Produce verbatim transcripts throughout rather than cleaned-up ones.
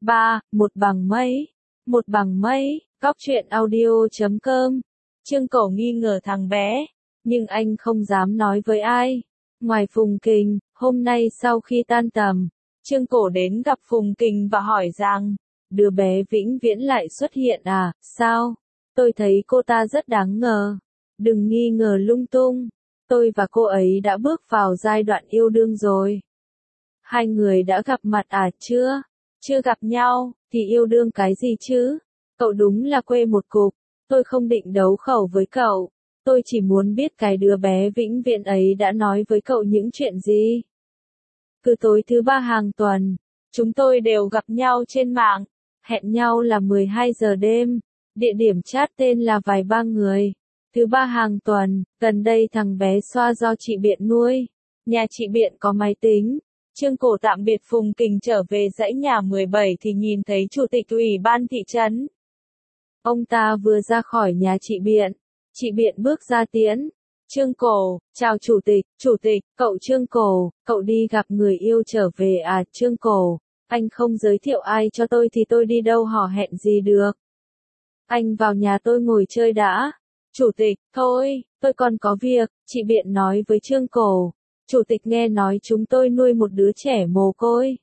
ba. Một bằng mây. Một bằng mây, góc truyện audio chấm com. Trương Cổ nghi ngờ thằng bé, nhưng anh không dám nói với ai. Ngoài Phùng Kình, hôm nay sau khi tan tầm, Trương Cổ đến gặp Phùng Kình và hỏi rằng, đứa bé vĩnh viễn lại xuất hiện à, sao? Tôi thấy cô ta rất đáng ngờ. Đừng nghi ngờ lung tung. Tôi và cô ấy đã bước vào giai đoạn yêu đương rồi. Hai người đã gặp mặt à chưa? Chưa gặp nhau, thì yêu đương cái gì chứ? Cậu đúng là quê một cục. Tôi không định đấu khẩu với cậu. Tôi chỉ muốn biết cái đứa bé vĩnh viễn ấy đã nói với cậu những chuyện gì. Cứ tối thứ ba hàng tuần, chúng tôi đều gặp nhau trên mạng. Hẹn nhau là mười hai giờ đêm. Địa điểm chat tên là Vài Ba Người. Thứ ba hàng tuần, gần đây thằng bé Xoa do chị Biện nuôi. Nhà chị Biện có máy tính. Trương Cổ tạm biệt Phùng Kình trở về dãy nhà mười bảy thì nhìn thấy chủ tịch ủy ban thị trấn. Ông ta vừa ra khỏi nhà chị Biện. Chị Biện bước ra tiễn. Trương Cổ, chào chủ tịch, chủ tịch, cậu Trương Cổ, cậu đi gặp người yêu trở về à? Trương Cổ, anh không giới thiệu ai cho tôi thì tôi đi đâu hò hẹn gì được. Anh vào nhà tôi ngồi chơi đã. Chủ tịch, thôi, tôi còn có việc, chị Biện nói với Trương Cổ. Chủ tịch nghe nói chúng tôi nuôi một đứa trẻ mồ côi,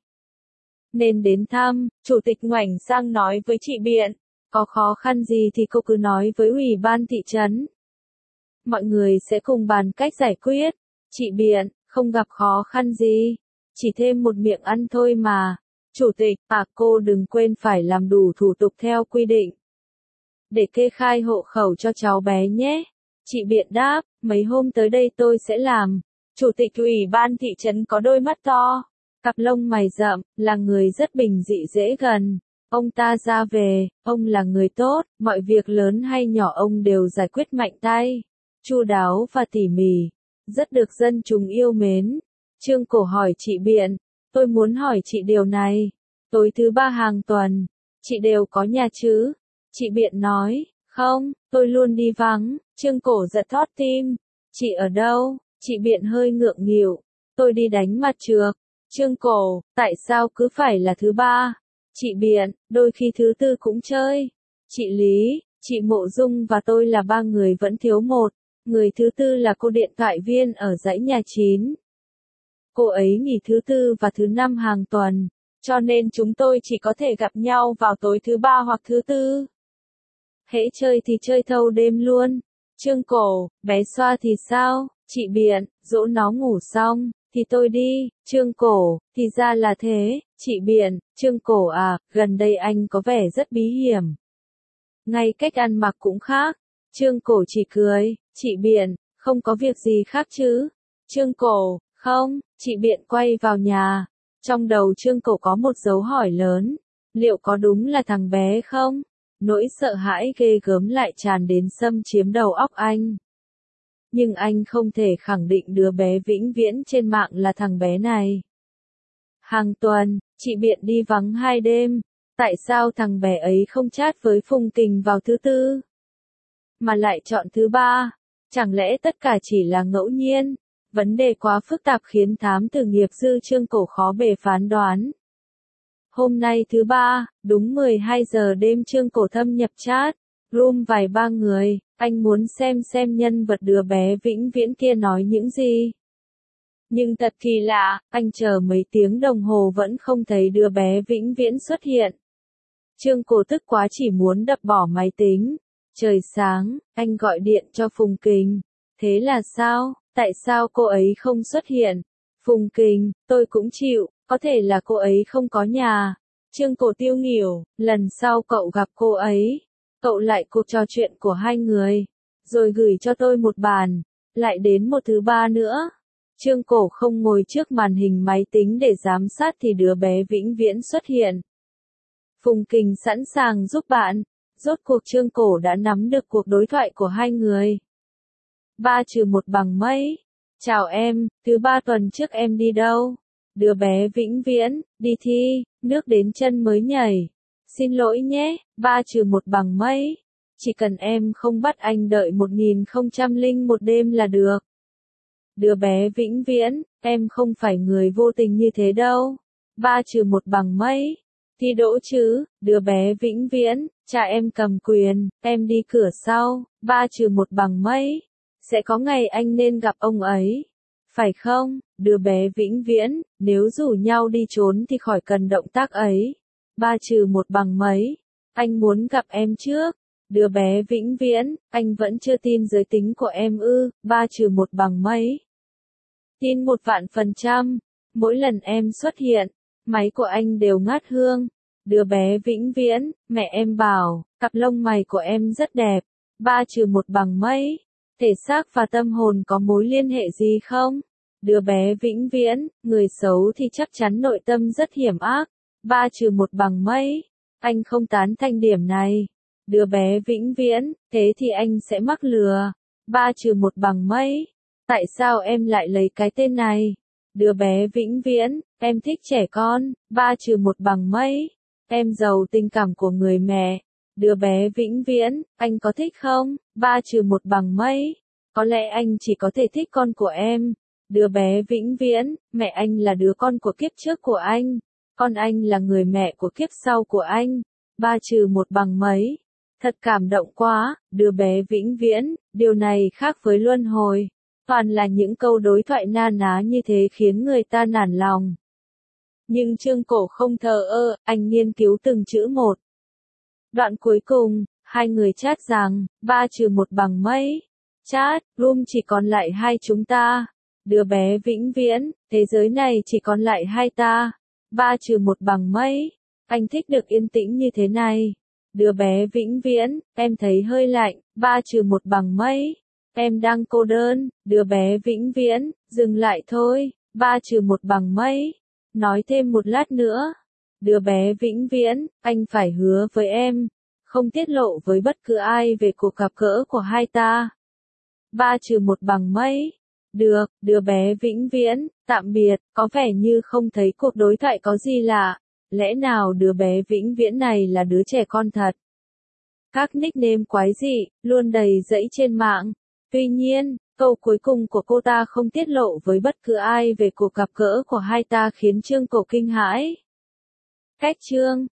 nên đến thăm. Chủ tịch ngoảnh sang nói với chị Biện, có khó khăn gì thì cô cứ nói với ủy ban thị trấn. Mọi người sẽ cùng bàn cách giải quyết. Chị Biện, không gặp khó khăn gì, chỉ thêm một miệng ăn thôi mà. Chủ tịch, à cô đừng quên phải làm đủ thủ tục theo quy định để kê khai hộ khẩu cho cháu bé nhé. Chị Biện đáp, mấy hôm tới đây tôi sẽ làm. Chủ tịch ủy ban thị trấn có đôi mắt to, cặp lông mày rậm, là người rất bình dị dễ gần. Ông ta ra về, ông là người tốt, mọi việc lớn hay nhỏ ông đều giải quyết mạnh tay, chu đáo và tỉ mỉ, rất được dân chúng yêu mến. Trương Cổ hỏi chị Biện, tôi muốn hỏi chị điều này, tối thứ ba hàng tuần, chị đều có nhà chứ? Chị Biện nói, không, tôi luôn đi vắng. Trương Cổ giật thót tim, chị ở đâu? Chị Biện hơi ngượng nghịu, tôi đi đánh mặt trược. Trương Cổ, tại sao cứ phải là thứ ba? Chị Biện, đôi khi thứ tư cũng chơi. Chị Lý, chị Mộ Dung và tôi là ba người vẫn thiếu một. Người thứ tư là cô điện thoại viên ở dãy nhà chín. Cô ấy nghỉ thứ tư và thứ năm hàng tuần, cho nên chúng tôi chỉ có thể gặp nhau vào tối thứ ba hoặc thứ tư. Hễ chơi thì chơi thâu đêm luôn. Trương Cổ, bé Xoa thì sao? Chị Biện, dỗ nó ngủ xong, thì tôi đi. Trương Cổ, thì ra là thế. Chị Biện, Trương Cổ à, gần đây anh có vẻ rất bí hiểm. Ngay cách ăn mặc cũng khác. Trương Cổ chỉ cười. Chị Biện, không có việc gì khác chứ? Trương Cổ, không. Chị Biện quay vào nhà. Trong đầu Trương Cổ có một dấu hỏi lớn. Liệu có đúng là thằng bé không? Nỗi sợ hãi ghê gớm lại tràn đến xâm chiếm đầu óc anh. Nhưng anh không thể khẳng định đứa bé vĩnh viễn trên mạng là thằng bé này. Hàng tuần, chị Biện đi vắng hai đêm. Tại sao thằng bé ấy không chat với Phùng Kình vào thứ tư, mà lại chọn thứ ba? Chẳng lẽ tất cả chỉ là ngẫu nhiên? Vấn đề quá phức tạp khiến thám tử nghiệp dư Trương Cổ khó bề phán đoán. Hôm nay thứ ba, đúng mười hai giờ đêm Trương Cổ thâm nhập chat room Vài Ba Người, anh muốn xem xem nhân vật đứa bé vĩnh viễn kia nói những gì. Nhưng thật kỳ lạ, anh chờ mấy tiếng đồng hồ vẫn không thấy đứa bé vĩnh viễn xuất hiện. Trương Cổ tức quá chỉ muốn đập bỏ máy tính. Trời sáng, anh gọi điện cho Phùng Kình. Thế là sao? Tại sao cô ấy không xuất hiện? Phùng Kình, tôi cũng chịu, có thể là cô ấy không có nhà. Trương Cổ tiêu nghỉu, lần sau cậu gặp cô ấy, cậu lại cuộc trò chuyện của hai người, rồi gửi cho tôi một bản, lại đến một thứ ba nữa. Trương Cổ không ngồi trước màn hình máy tính để giám sát thì đứa bé vĩnh viễn xuất hiện. Phùng Kình sẵn sàng giúp bạn. Rốt cuộc Trương Cổ đã nắm được cuộc đối thoại của hai người. Ba trừ một bằng mấy. Chào em, thứ ba tuần trước em đi đâu? Đứa bé vĩnh viễn, đi thi, nước đến chân mới nhảy. Xin lỗi nhé, ba trừ một bằng mấy. Chỉ cần em không bắt anh đợi một nghìn không trăm lẻ một đêm là được. Đứa bé vĩnh viễn, em không phải người vô tình như thế đâu. Ba trừ một bằng mấy. Thi đỗ chứ, đứa bé vĩnh viễn, cha em cầm quyền, em đi cửa sau, ba trừ một bằng mấy. Sẽ có ngày anh nên gặp ông ấy. Phải không, đứa bé vĩnh viễn, nếu rủ nhau đi trốn thì khỏi cần động tác ấy. Ba trừ một bằng mấy. Anh muốn gặp em trước. Đứa bé vĩnh viễn, anh vẫn chưa tin giới tính của em ư, ba trừ một bằng mấy. Tin một vạn phần trăm. Mỗi lần em xuất hiện, máy của anh đều ngát hương. Đứa bé vĩnh viễn, mẹ em bảo, cặp lông mày của em rất đẹp. Ba trừ một bằng mấy. Thể xác và tâm hồn có mối liên hệ gì không? Đứa bé vĩnh viễn, người xấu thì chắc chắn nội tâm rất hiểm ác. Ba trừ một bằng mấy. Anh không tán thành điểm này. Đứa bé vĩnh viễn, thế thì anh sẽ mắc lừa. Ba trừ một bằng mấy. Tại sao em lại lấy cái tên này? Đứa bé vĩnh viễn, em thích trẻ con. Ba trừ một bằng mấy. Em giàu tình cảm của người mẹ. Đứa bé vĩnh viễn, anh có thích không? Ba trừ một bằng mấy. Có lẽ anh chỉ có thể thích con của em. Đứa bé vĩnh viễn, mẹ anh là đứa con của kiếp trước của anh. Con anh là người mẹ của kiếp sau của anh. Ba trừ một bằng mấy. Thật cảm động quá, đứa bé vĩnh viễn, điều này khác với luân hồi. Toàn là những câu đối thoại na ná như thế khiến người ta nản lòng. Nhưng Trương Cổ không thờ ơ, anh nghiên cứu từng chữ một. Đoạn cuối cùng, hai người chat rằng, ba trừ một bằng mấy. Chat, room chỉ còn lại hai chúng ta. Đứa bé vĩnh viễn, thế giới này chỉ còn lại hai ta. Ba trừ một bằng mấy. Anh thích được yên tĩnh như thế này. Đứa bé vĩnh viễn, em thấy hơi lạnh. Ba trừ một bằng mấy. Em đang cô đơn. Đứa bé vĩnh viễn, dừng lại thôi. Ba trừ một bằng mấy. Nói thêm một lát nữa. Đứa bé vĩnh viễn, anh phải hứa với em. Không tiết lộ với bất cứ ai về cuộc gặp gỡ của hai ta. Ba trừ một bằng mấy. Được, đứa bé vĩnh viễn, tạm biệt, có vẻ như không thấy cuộc đối thoại có gì lạ. Lẽ nào đứa bé vĩnh viễn này là đứa trẻ con thật? Các nickname quái dị, luôn đầy rẫy trên mạng. Tuy nhiên, câu cuối cùng của cô ta không tiết lộ với bất cứ ai về cuộc gặp gỡ của hai ta khiến Trương Cổ kinh hãi. Cách chương